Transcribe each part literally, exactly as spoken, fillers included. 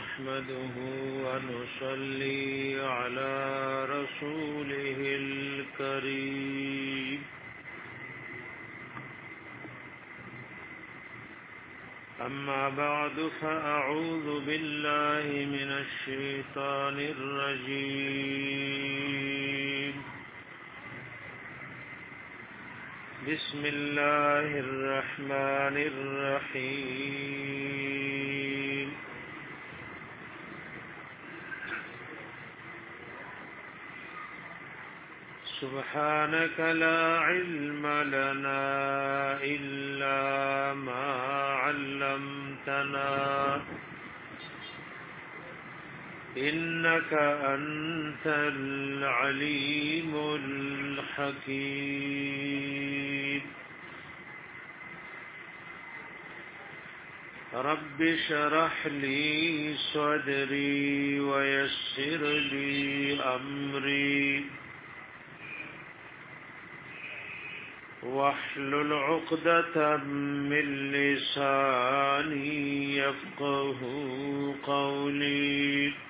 نحمده ونصلي على رسوله الكريم أما بعد فأعوذ بالله من الشيطان الرجيم بسم الله الرحمن الرحيم سبحانك لا علم لنا إلا ما علمتنا إنك أنت العليم الحكيم رب اشرح لي صدري ويسر لي أمري واحلل عقدة من لساني يفقه قولي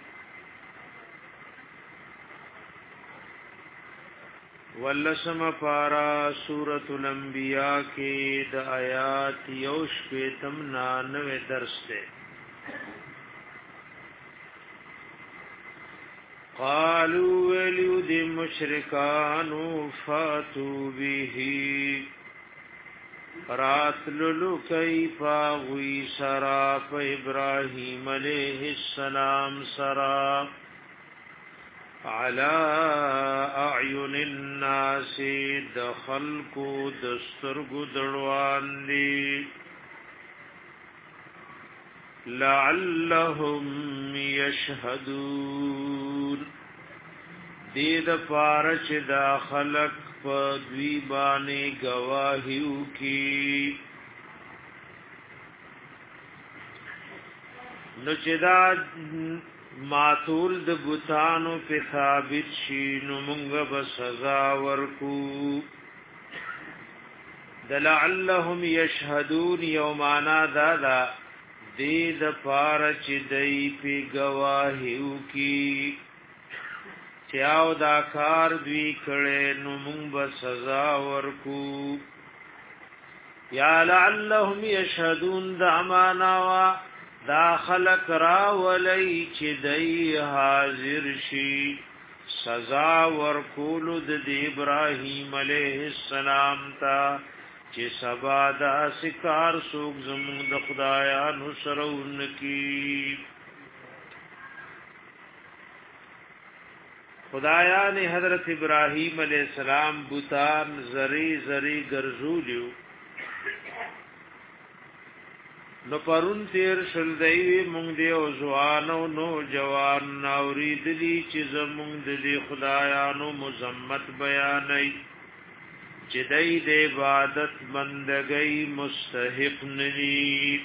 ولسم پارا سورة الانبیاء کے د آیات یوش پہ تمنانوے درس تے قالوا وليد مشركان فاتوا به راتللو کئی پاغوی سرا پا ابراہیم علیہ السلام سرا على اعین الناس دخلقو دسترگو دروان دی لعلهم يشهدون دید پارچ دا خلق پا دویبانی گواہیو کی نو چدا ماتول د بوتانو پی ثابت شی نو منگ بسزا ورکو دلعلهم يشهدون یومانا دادا دید پارچ دی پی گواہیو کی چیاو دا کار دوی کڑے نو منگ بسزا ورکو یا لعلهم يشهدون دا اماناوا دا خلق را ولی چی دی حاضر شی سزا ورکولو د ابراہیم علیہ السلام تا چی سبا دا سکار سوک زمون دا خدایانو سرون کی خدایان حضرت ابراہیم علیہ السلام بوتان زری زری گرزولیو نو پرون تیر شل دیوی مونگ دی او زوانو نو جوان ناوری دلی چی زمونگ دلی خدایانو مزمت بیانی چی دی دی عبادت بندگی مستحق نلی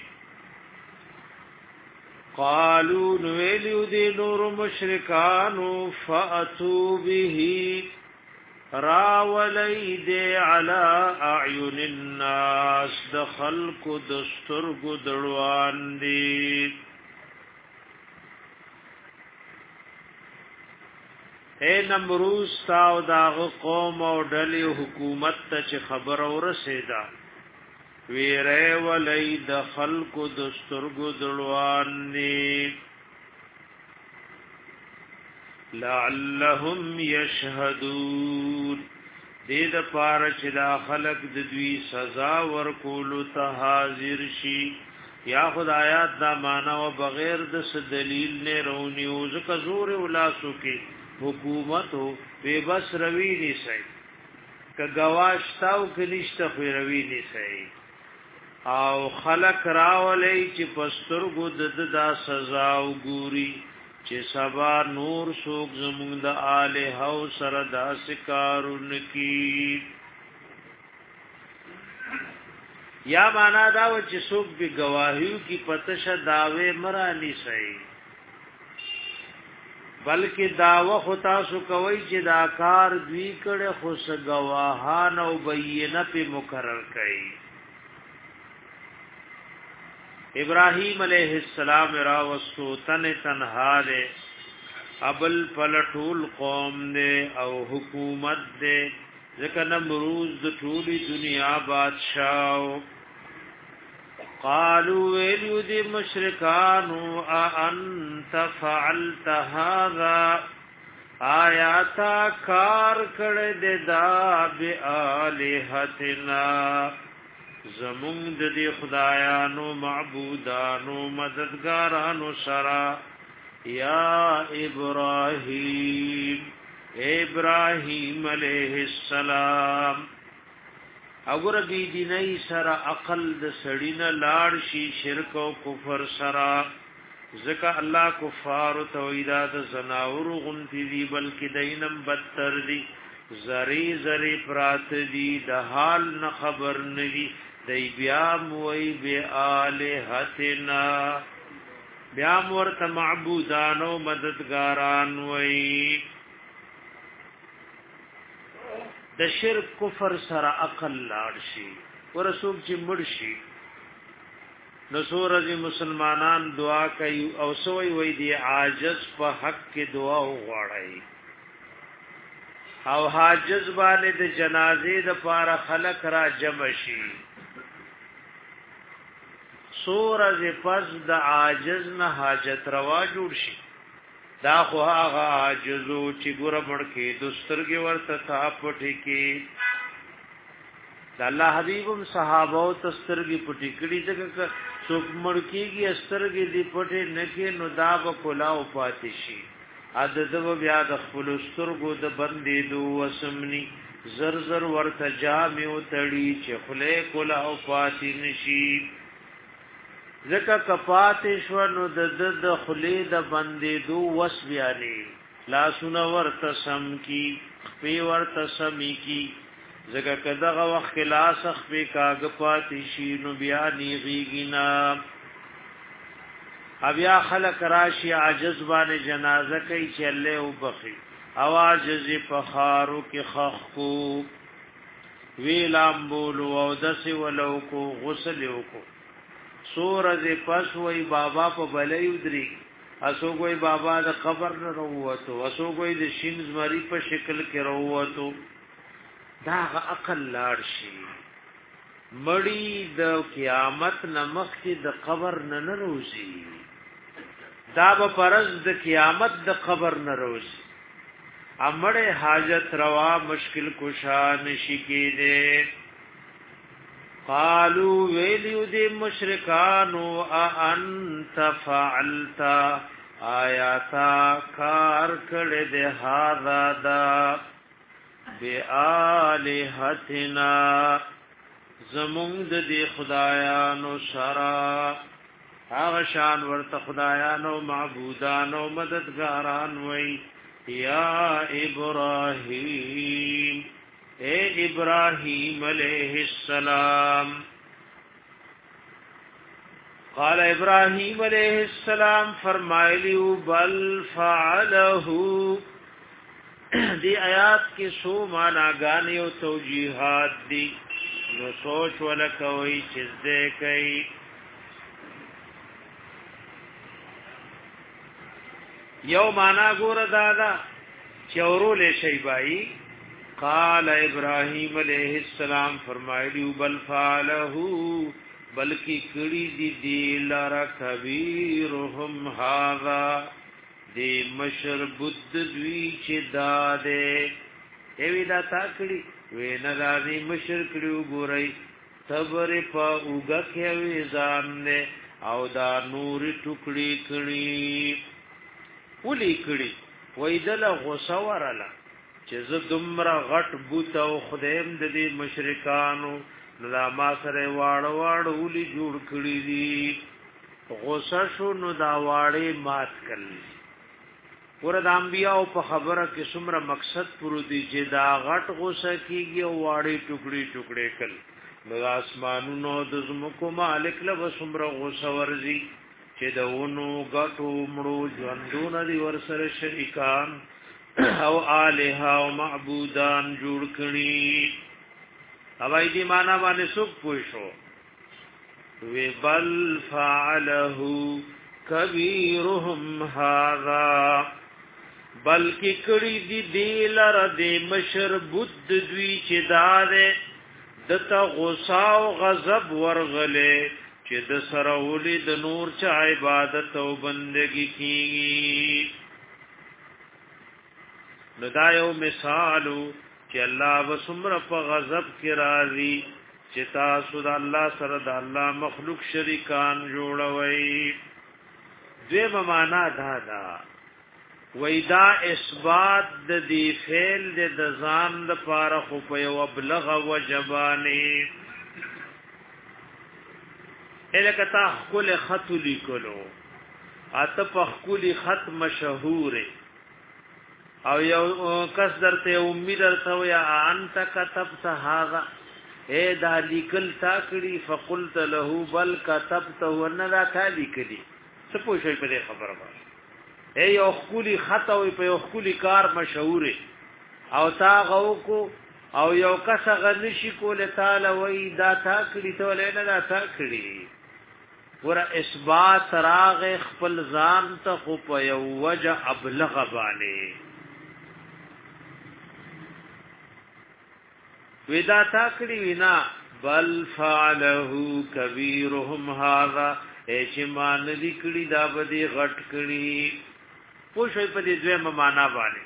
قالو نویلیو دی نور مشرکانو فأتو بیہی راولی دے علی اعین الناس دخلق دسترگ دڑوان دی اے نمروز تاو داغ قوم او ڈلی حکومت تا چه خبر او رسیدا ویرے ولی دخلق دسترگ دڑوان دی لعلهم يشهدون دید پارچ دا خلق ددوی سزا ورکولو تا حاضر شی یا خود آیات دا مانا و بغیر دس دلیل نے رونیو زکا زور اولاسو کی حکومتو بے بس روی نی سی که گواشتاو کنشتا خوی روی نی سی او خلق راولی چی پسترگو دد دا سزاو گوری چې سبا نور سوک زمونږ د الہ او سره داس کارون کی یا معنا دا و چې سوک به گواهیو کی پتش داوی مرانی صحیح بلکې داوا خو تاسو کوي چې دا کار دوی کړه خو س گواهان او بینه په مقرر کړي ابراهیم علیہ السلام را وسو تن تنها دے ابل پلټول قوم دے او حکومت دے ځکه نمروز د ټولي دنیا بادشاہ قالوا ویلو دی مشرکانو انت فعلت هذا آیاتا کار کړه د دا بالہتنا زمون د دې خدایانو معبودانو مددګارانو سرا یا ابراهیم ابراهیم علیہ السلام اگر بی دیني سره عقل د سړینه لاړ شي شرک او کفر سره ځکه الله کفار او توحیدات زناور غنتی دی بلکې دینم بدتر دی زری زری پرات دی د حال نه خبر ندی دی بیا موي بی الہتنا بیا ورته معبودان او مددګاران وای د شرک کفر سره عقل لاړ شي ورسوب چې مړ شي نو سورج مسلمانان دعا کوي او سوې وې دی عاجز په حق کې دعا وغواړي او حاجز باندې د جنازې د پاره خلق را جمع شي سورج پس د عاجز نه حاجت روا جوړ شي دا خو هغه عاجزو چې ګور مړ کې دسترګي ورته تاپټي کې د الله حبيبم صحابه او تسترګي پټي کړي دغه څوک مړ کېږي استرګي دی پټي نه کې نو دا په کلاو پاتې شي عدد بیا د خپل سترګو د بندې دو وسمني زر زر ورته جامع تړي چې خله کلاو پاتې نشي زکه کفات شو نو د د خلی د بندې دو وس بیانې لا سن ورته سم کی پی ورته سمی کی زکه کداغه وخت خلاص خپې کاغ پاتې شي نو بیا نیږي بیا خلق راشي عجز باندې جنازه کوي چې الله وبخي اواز زی فخارو کې خخ کو ویلام بولو او دس ولو کو غسل کو سورج پس وای بابا په بلې ودري اسو کوئی بابا د قبر نه وروته اسو کوئی د شینز مری په شکل کې وروته دا عقل لاړ شي مړی د قیامت نمخ کې د قبر نه نه روزي دا به پرز د قیامت د قبر نه روزي امړې حاجت روا مشکل کشا نشي کېده قالوا ویلیو دی مشرکانو انت فعلت آیاتا کار کړه دے هاذا دا بیالہتنا زمونږ دی خدایانو شرا هغه شان ورته خدایانو معبودانو مددګاران وای یا ابراهیم اے ابراہیم علیہ السلام قال ابراہیم علیہ السلام فرمایلیو بل فعلہ دی آیات کی سو مانا گانی و توجیحات دی نو سوچ ولکوئی چیز دے کئی یو مانا گور دادا چورو لے شیبائی قال ابراہیم علیہ السلام فرمایلیو بل فعلہ بلکی کڑی دی دی لارا کبیرهم هذا دی مشر بد دوی چی دادے ایوی دا تا کڑی وینا دا دی مشر کڑیو گوری تبر پا اوگا کیوی زامنے او دا نوری ٹکڑی کڑی اولی کڑی ویدل غصورالا چې زه دومره غټ بوت او خدایم د دې مشرکانو نو ما سره واړه واړه ولي جوړ کړی دي غوسه شو نو دا واړې مات کړل ورته انبیاء په خبره کې څومره مقصد پرو دي چې دا غټ غوسه کیږي او واړې ټوکړي ټوکړي کړل نو اسمانونو د زمکو مالک له څومره غوسه ورزي چې د ونو غټو مړو ژوندونه دي ورسره شریکان او الها او معبودان جوړ کړي اوای دې معنا باندې څوک پوښو وبل فعله کبیرهم هذا بلکی کړي دي دلر د مشر بود دوی چې دار دته غصه او غضب ورغله چې د سره ولې د نور چا عبادت او بندگی کیږي نو دا یو مثالو چې الله وسمر په غضب کې راځي چې تاسو د الله سره د الله مخلوق شریکان جوړوي دغه معنا دا دا وېدا اثبات د دې فعل د ځان د پاره خو په یو ابلغ وجبانی الکه تا خپل خط لیکلو اته په خپل خط مشهور او یو کس درته امید درته یا انت كتبت هذا اے دا لیکل تا کړي فقلت له بل كتبت ونذا تا لیکلي څه پوښي په دې خبره باندې اے یو خولي خط او په یو خولي کار مشهور او تا غو کو او یو کس غنشي کول تعالی وای دا تا کړي ته ولې نه دا تا کړي ور اثبات راغ خپل ځان ته خو په یو وجه ابلغ باندې ودا تا کړي وینا بل فعله کبیرهم هذا چې مان لیکړي دا بدی غټ کړي پوښوي په دې دوه معنا باندې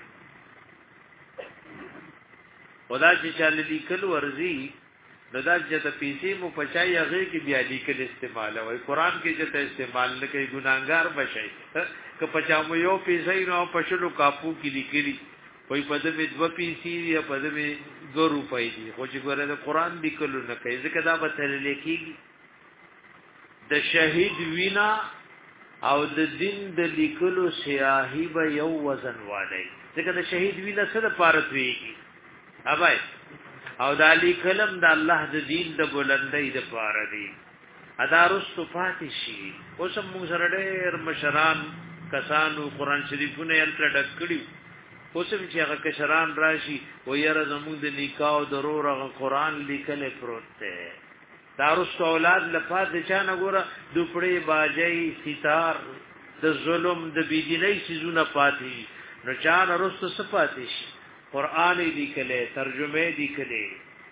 خدا چې چل لیکل ورزي ددا چې ته پیسې مو پچای هغه کې بیا لیکل استعمال وای قران کې چې ته استعمال نه کوي ګناګار بشي که پچا مو یو پیسې نو پښلو کاپو کې لیکلي وای په دې دو پیسې یا په دې دو روپۍ دي خو چې ګوره د قران لیکل نه کوي ځکه دا به تل لیکيږي د شهید وینا او د دین د لیکلو سیاهی به یو وزن والی ځکه د شهید وینا سره پارت ویږي اوبای او د علی کلم د الله د دین د بلندۍ د پاره دی ادارستو پاتې شي اوس موږ سره ډېر مشران کسانو قران شریفونه یې تر ډکړي اوس چې هغه کشران راشي و یره زموږ د نکاح ضرور هغه قران لیکل پروت دی دارستو اولاد لپاره د چا نه ګوره دوپړې باجی ستار د ظلم د بيدینۍ سيزونه پاتې نو چا نه رستو صفاتې شي قران لیکلې ترجمه لیکلې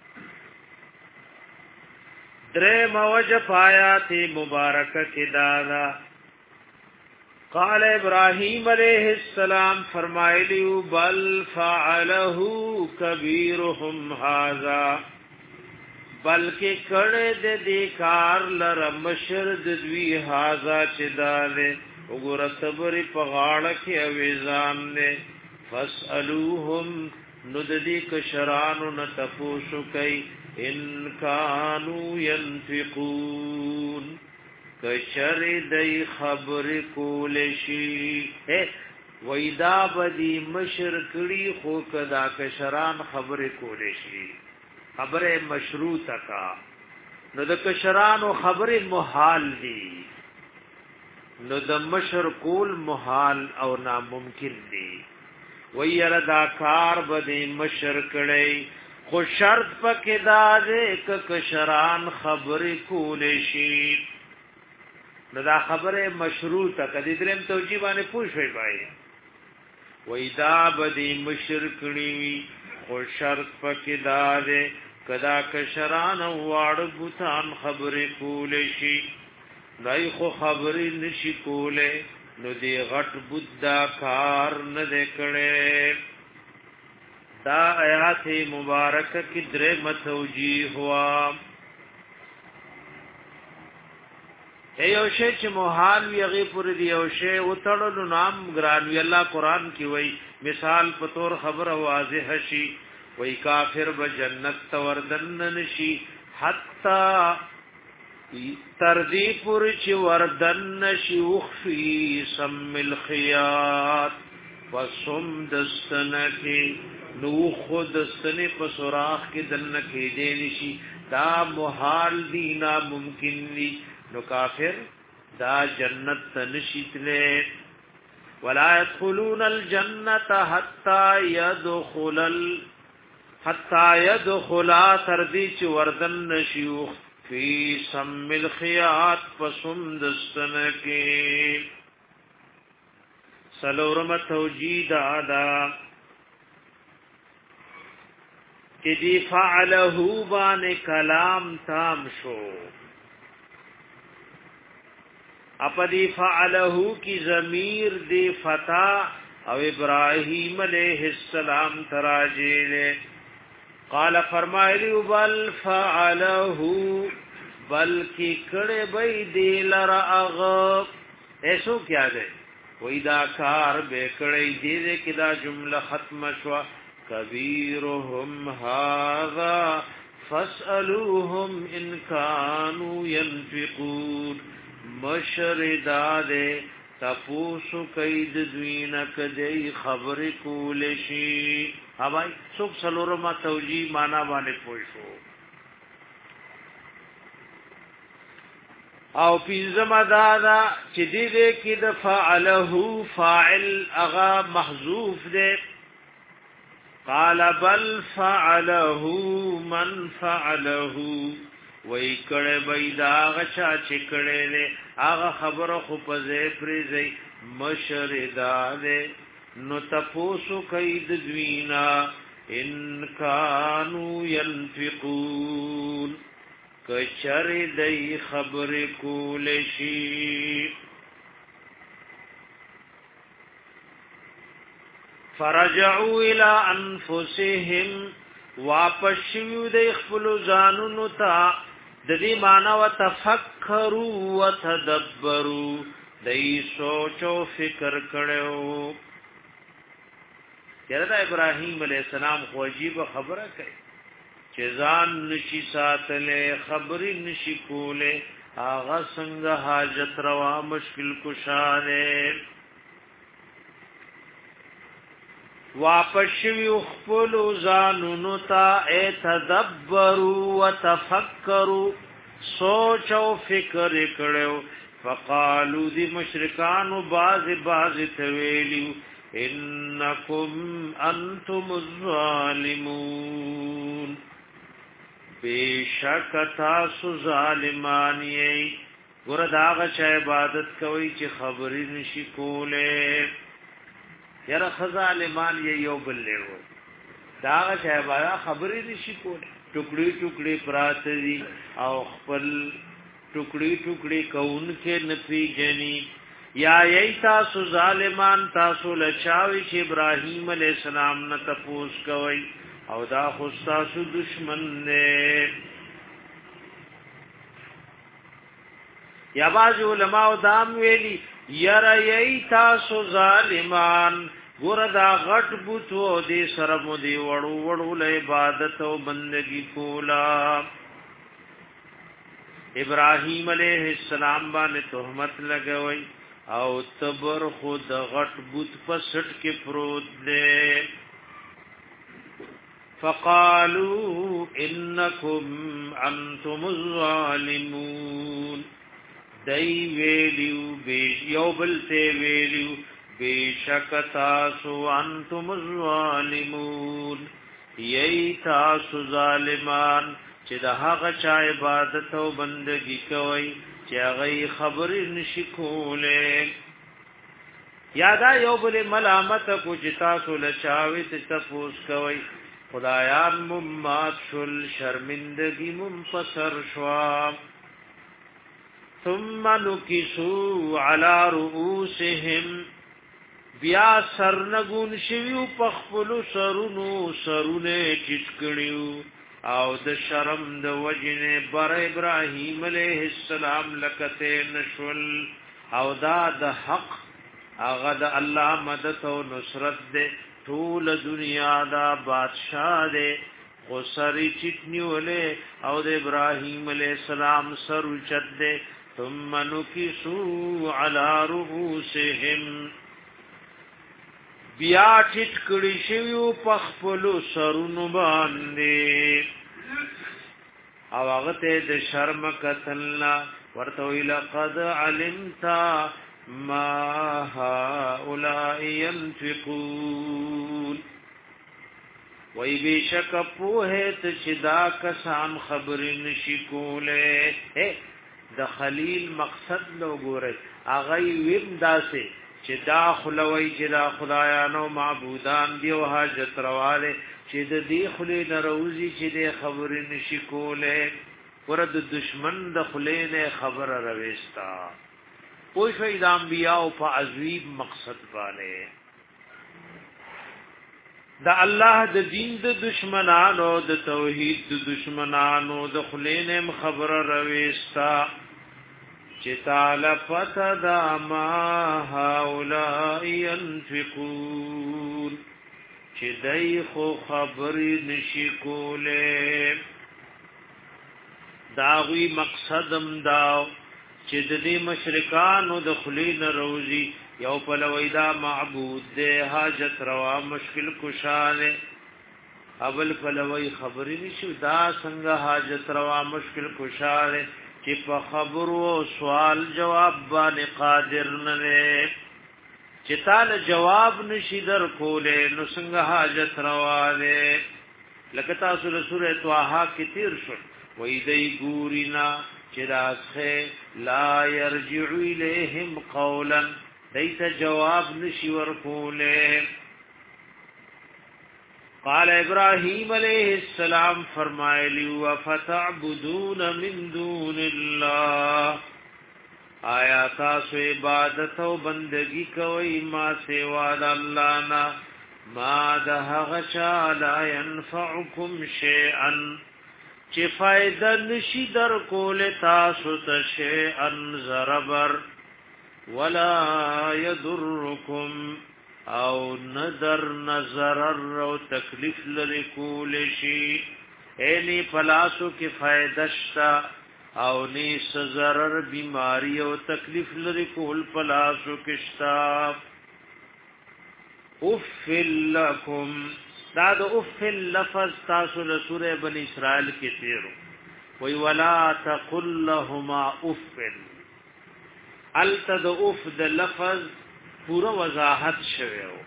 درې موجه آیات مبارکه کې دادا قال ابراهيم عليه السلام فرمایلی بل فعله كبيرهم هذا بلکې کړه د دې کار لر مشر د دوی هاذا چې داله وګوره صبر په غاړه کې اویزان نه فاسالوهم نددی کشرانو نتفوسو کئی ان کانو ینفقون کشر دی خبر کولشی ویدا بدی مشر کڑی خو کدا کشران خبر کولشی خبر مشروط کا نو د کشرانو خبر محال دی نو د مشر کول محال او ناممکن دی ویر دا کار بدی مشر کړي خو شرط پکې دا دې ک کشران خبر کول شي نو دا خبره مشروطه کدی درم توجیه باندې پوښوي بای وای دا بدی مشر کړي خو شرط پکې دا دې کدا کشران واړ بوتان خبر کول شي دای خو خبرې نشي کوله نو دی غټ بودا کار نه دکړې دا آیات مبارکه کې درې متوجی ہوا ایو شی چې موهان یغي پر دی او شی او تړلو نام ګران وی الله قران کې وای مثال په تور خبر واضح شي وای کافر به جنت توردن نشي حتا تردی پور چی وردن شیوخفی سم الخیات وسم دستنکی نو خود دستنی پسوراخ کی دنکی دینشی دا محال دینا ممکن دی نو کافر دا جنت تنشیتلے ولا يدخلون الجنت حتى يدخل ال حتى يدخل تردی چی وردن شیوخ فی سم الخیات پسم دستنکی سلورم توجید آدا کہ دی فعلہو بان کلام تام شو اپا دی فعلہو کی ضمیر دی فتح او ابراہیم علیہ السلام تراجیلے قال فرمائلی بل فعلہو بلکی کڑے بی دی لرعغب ایسو کیا دے وی دا کار بے کڑے دی دے کدا جملہ ختم شوا کبیرهم هذا فاسألوهم ان كانوا ينفقون مشرداد تپوسو کید دوینک دی خبر کولشی ہوائی سوک سلورما توجی مانا بانے پوشو او پینزم دادا چی دی دے کی دا فعلہو فاعل اغا محذوف دے قال بل فعله من فعله وای کړه بيدا غچا چکړه له هغه خبره خو په زې پریزي مشردا ده نو تاسو کید دوینا ان کانوا ينفقون کچر دای خبر کول شي فرجعوا الى انفسهم واپس شیو د خپل ځانونو ته د دې معنا وتفکروا وتدبروا دای سوچ او فکر کړو یره ابراهیم علیہ السلام خو عجیب خبره کوي چې ځان نشي ساتله خبرې نشي کوله هغه څنګه حاجت روا مشکل کشاله واپس شوی خپل ځانونو ته اتدبروا وتفکروا سوچ او فکر کړو فقالوا دی مشرکان باز باز تویلو انکم انتم الظالمون بیشک تاسو ظالمان یې ګور داغه چې عبادت کوي چې خبرې نشي کوله یره خزالمان یې یو بل له داغه چې عبادت خبرې نشي کوله ټوکړي ټوکړي پرات دي او خپل ټوکړي ټوکړي کون کې نفي جني یا ای تاسو ظالمان تاسو لچاوي چې ابراهيم عليه السلام نه تپوس کوي او دا خو تاسو دشمن نه یا باز علماء دام ویلي یرا ای تاسو ظالمان ګور دا غټ بوتو دې سره مو دی وړو وړو له عبادت او بندگی کولا ابراهيم عليه السلام باندې تهمت لګوي او تبر خود غټ بوت پسټ کې پروت دے فقالوا انکم انتم الظالمون دای ویلیو بی یوبل ته ویلیو بیشک تاسو انتم الظالمون یی تاسو ظالمان چې د هغه چا عبادت او بندگی کوي چې هغه خبرې نشي کوله یادا یو بل ملامت کو چې تاسو لچاوي ته تفوس کوي خدایان ممات شل شرمندگی منفسر شوا ثم نکسو علی رؤوسهم بیا سرنگون شویو پخپلو سرونو سرونه چټکړیو او د شرم د وجنه بر ابراهيم عليه السلام لکته نشول او دا د حق هغه د الله مدد او نصرت دے ټول دنیا دا بادشاہ دے خو سری چټنیولې او د ابراهيم عليه السلام سر چت دے ثم نکسو علی رؤوسهم بیا ټټ کړي شیو پخپلو سرونو باندې او هغه ته د شرم کتلنا ورته لقد علمت ما هؤلاء ينفقون وای بشک په ته چې دا کسان خبرې نشي کوله د خلیل مقصد نو ګوره اغه ویم داسه چې دا خلوی چې دا خدایانو معبودان دی او حاجت رواله چې د دې خلې نروزی چې د خبرې نشي کوله ورته دشمن د خلې نه خبر رويستا کوئی شي د انبیاء او په عظیم مقصد باندې دا الله د دین د دشمنانو د توحید د دشمنانو د خلینم خبر رويستا چې تعالی پتا دا ما هؤلاء ينفقون چې دای خو خبرې نشي کوله داوی مقصدم دا چې د دې مشرکانو د خلین روزي یو پلویدا معبود دے حاجت روا مشکل کشانے اول پلوی خبری نشو دا څنګه حاجت روا مشکل کشانے چې په خبرو سوال جواب باندې قادر نه چې تعالی جواب نشي در کوله نو څنګه حاجت روا نه لکه تاسو له سوره طه کې تیر شو وې دې ګورینا چې راځه لا يرجع اليهم قولا دیت جواب نشی ورکوله قال ابراهيم عليه السلام فرمایلی وفتعبدون من دون الله آیا تاسو عبادت او بندگی کوي ما سوا د الله نه ما ده غشا لا ينفعكم شيئا چې فائدہ نشي در کوله تاسو ته شيئا زربر ولا يضركم او نظر نظر او تکلیف لري کول شي اني پلاسو کې فائدہ شتا او ني سزرر بیماری او تکلیف لري کول پلاسو کې شتا اف لكم دا د اف لفظ تاسو له سوره بنی اسرائیل کې تیرو وی ولا تقل لهما اف التد اف د لفظ پورا وضاحت شویو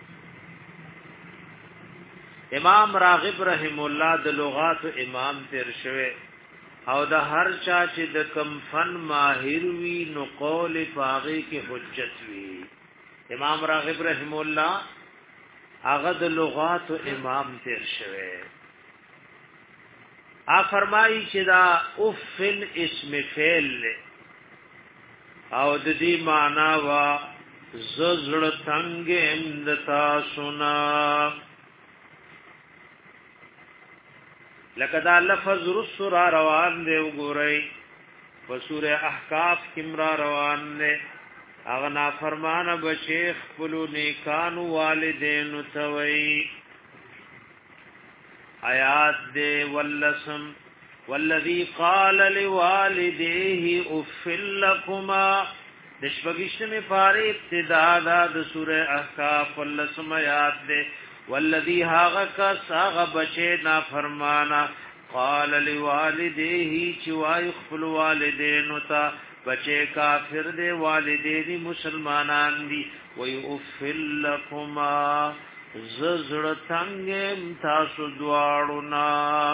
امام راغب رحم الله د لغات امام تیر شوی او د هر چا چې د کم فن ماهر وی نو قول فاغی کې حجت وی امام راغب رحم الله هغه د لغات امام تیر شوی ا فرمایي چې دا اف اسم فعل او د دې معنا وا زړه څنګه اندتا سنا لکه دا لفظ رسول روان دی وګورئ په سوره احقاف کې را روان دی هغه نافرمانه بشیخ خپلو نیکانو والدینو توي آیات دی ولسم والذي قال لوالديه اف لكما دشبگشتم پاره ابتداء د سوره احقاف ولسم آیات دی والذي هاغا ساغ بچے نا فرمانا قال لوالديه چوای خپل والدینو تا بچے کافر دے والدین مسلمانان دی وی اف لكما ززړ څنګه تاسو دواړو نا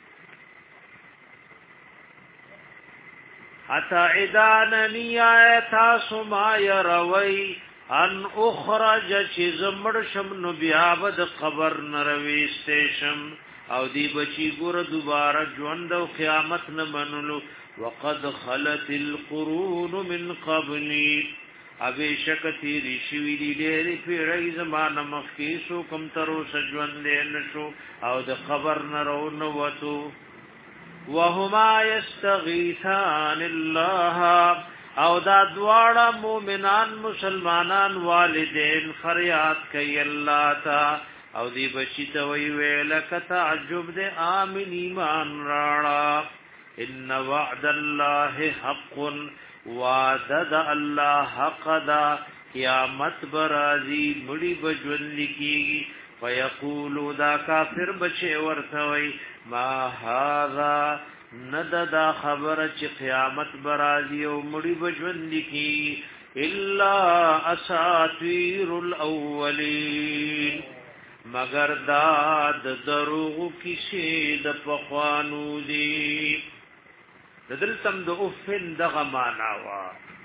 اتا اداننی آیتا سما یروی ان اخرج چی زمړ شم نو بیا بد قبر نروي استشم او دی بچی ګور دوباره ژوند او قیامت نه منلو وقد خلت القرون من قبلی ابي شکتی ریشوی دی ډېری پیړۍ زمانه مخکې سو کم ترو سجوند نشو او د قبر نه رو نو وته وهما يستغيثان الله او دا دواړه مؤمنان مسلمانان والدین فریاد کوي الله تا او دی بچی ته وی ویل ک تعجب دے امن ایمان راړه ان وعد الله حق وعد الله حق دا قیامت برازی مړي بجوند کیږي فیقولوا دا کافر بچي ورته وی ما هذا نددا خبر چې قیامت برازي او مړي بجوند کی الا اساطير الاولين مگر دا د دروغ کیسې د پخوانو دي دلتم د اوفن دغه معنا وا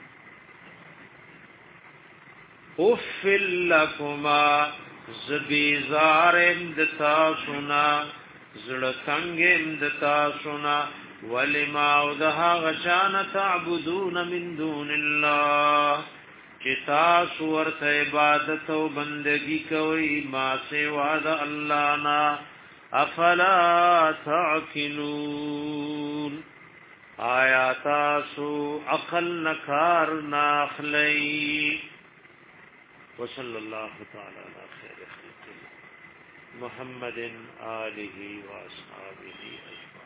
اوفل لکما زبیزارم دتا سنا زړه څنګه دتا سنا ولما ودها غشان تعبدون من دون الله چتا سورت عبادت او بندگی کوي ما سوا د الله نا افلا تعقلون آیات سو عقل نکار ناخلی وصلی الله تعالی علی خیر خلق محمد آله و اصحابہ اجمعین.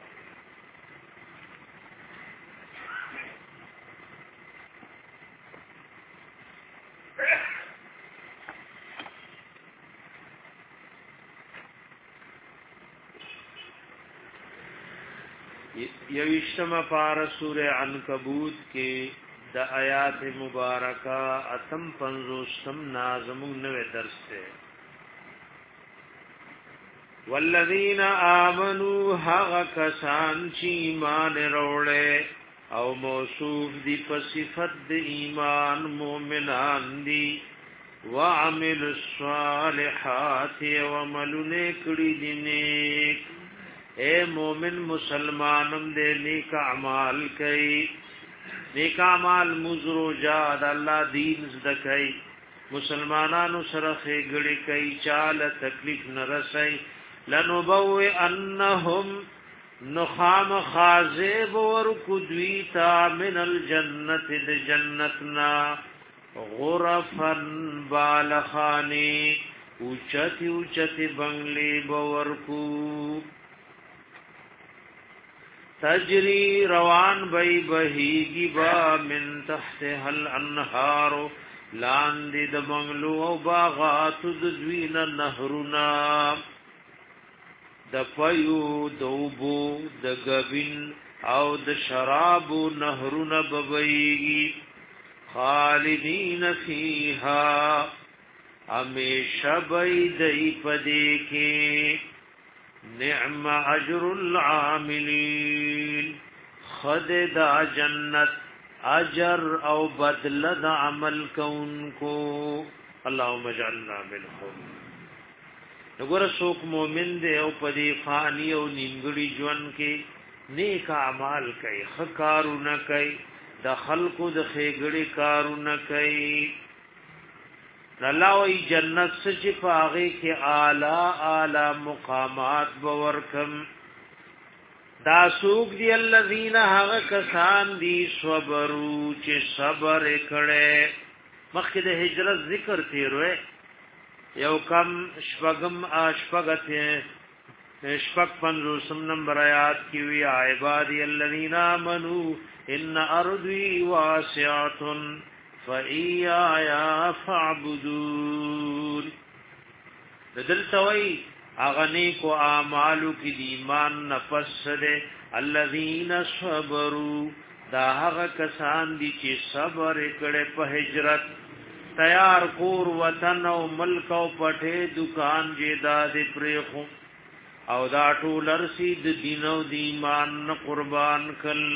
یوشتم پار سورہ عنکبوت کے دا آیات مبارکہ اتم پنزوستم نازمون نوے درس ہے والذین آمنوا حق کسان چی ایمان روڑے او موصوف دی پصفت دی ایمان مومنان دی وعمل الصالحات وملنے کڑی دی نیک اے مومن مسلمانم دے نیک اعمال کئی نیک اعمال مزرو جاد اللہ دین زدکئی مسلمانانو سرخ گڑی کئی چال تکلیف نرسئی لنبوئ انہم نخام خازیب ورکدویتا من الجنت د جنتنا غرفا بالخانی اوچتی اوچتی بنگلی بورکو تجری روان بی بہیگی با من تحتها الانہار لاندی د بنگلو او باغات د دوین نهرنا د پيو دوبو د غبین او د شرابو نهرنا ببیگی خالدین فیها ہمیشہ بی دی پدی کی نعم اجر العاملین خد دا جنت اجر او بدل دا عمل کون کو اللهم اجعلنا منهم. نګور څوک مومن دی او پدی فانی او نیمګړي ژوند کې نیک اعمال کوي خکارونه کوي د خلقو د خېګړي کارونه کوي الله وی جنت سچ پاغي کې اعلی اعلی مقامات باورکم دا سوق دی الذین هغه کسان دی صبرو چې صبر کړي مخکې د هجرت ذکر تیروي یو کم شپغم اشپغته شپږ پنځوسم نمبر آیات کی وی عبادی الذین آمنوا ان ارضی واسعه فَإِيَّايَ فَاعْبُدُونِ دلتوی اغنی کو اعمالو کی ایمان نفس دے الذین صبروا دا هغه کسان دي چې صبر کړي په هجرت تیار کور وطن او ملک او پټه دکان جیداد پرېخو او دا ټول رسید دین او د ایمان قربان کل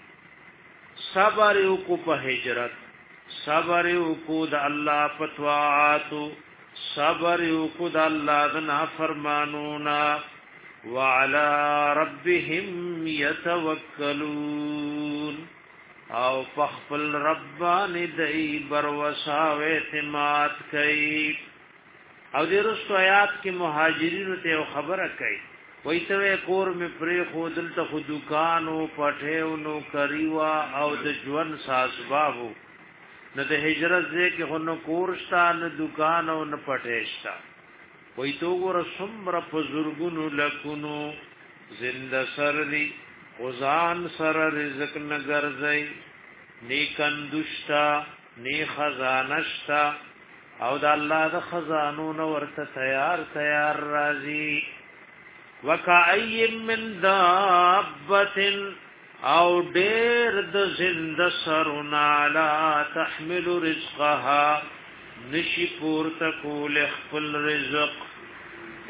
صبر کو په هجرت صبر کو د الله فتواتو صبر کو د الله د نافرمانونا وعلى ربهم يتوکلون او فخفل ربان دای بروسا و اعتماد کئ او د رسو آیات کې مهاجرینو ته خبره کئ وایته کور می پرې خودل ته خو دکانو پټهو نو کریوا او د ژوند سازبابو نه د هجرت ځکه خو نو کورشتا نه دکان او نه پټهشتا وای تو ور سمر پزرګونو لکونو زنده سرلی وزان سر رزق نګرځي نیکندشتا نی خزانشتا او د الله د خزانو نو ورته تیار تیار راځي وکای من دابه او ډیر د زنده سرنا لا تحمل رزقها نشی پورته کول خپل رزق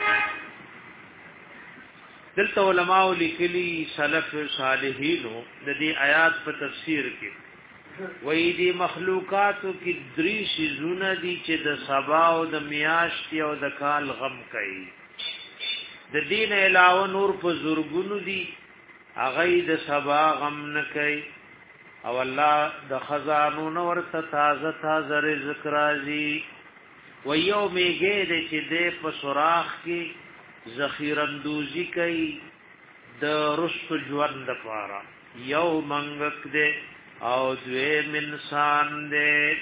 دلته علماء لیکلي سلف صالحینو د دې آیات په تفسیر کې وې دي مخلوقاتو کې درې شیزونه دي چې د سبا او د میاشتې او د کال غم کوي د دین علاوه نور په زورګونو دي هغه د سبا غم نه کوي او الله د خزانو نور ته تازه تازه رزق راځي و یومېږي د چې د په سوراخ کې ذخیرندوزی کوي د رست ژوند لپاره یو منګک دې او دویم انسان دې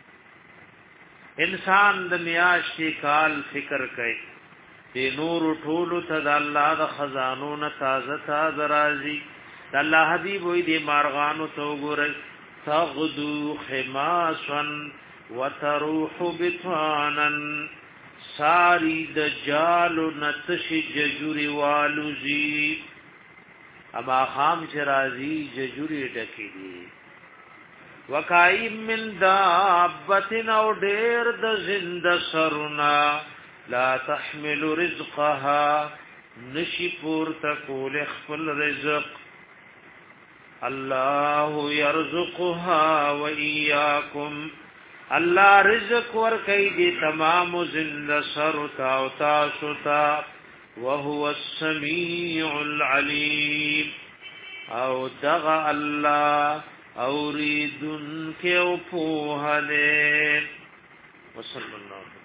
انسان د میاشتې کال فکر کوي د نور ټولو ته د الله د خزانو نه تازه تازه راځي د الله حبیب وي د مارغانو تو ګورئ تغدو خماسا وتروح بطانا ساری دجال نتش ججوری والوزی اما خام چرازی ججوری ڈکی دی وکائی من دابتن او دیر د زند سرنا لا تحمل رزقها نشی پور تکول اخفل رزق الله يرزقها وإياكم الله رزق ور کوي دي تمام زند سرتا او تاسو ته وهو السميع العليم او دغ الله اوریدن کې او په هله وصلی الله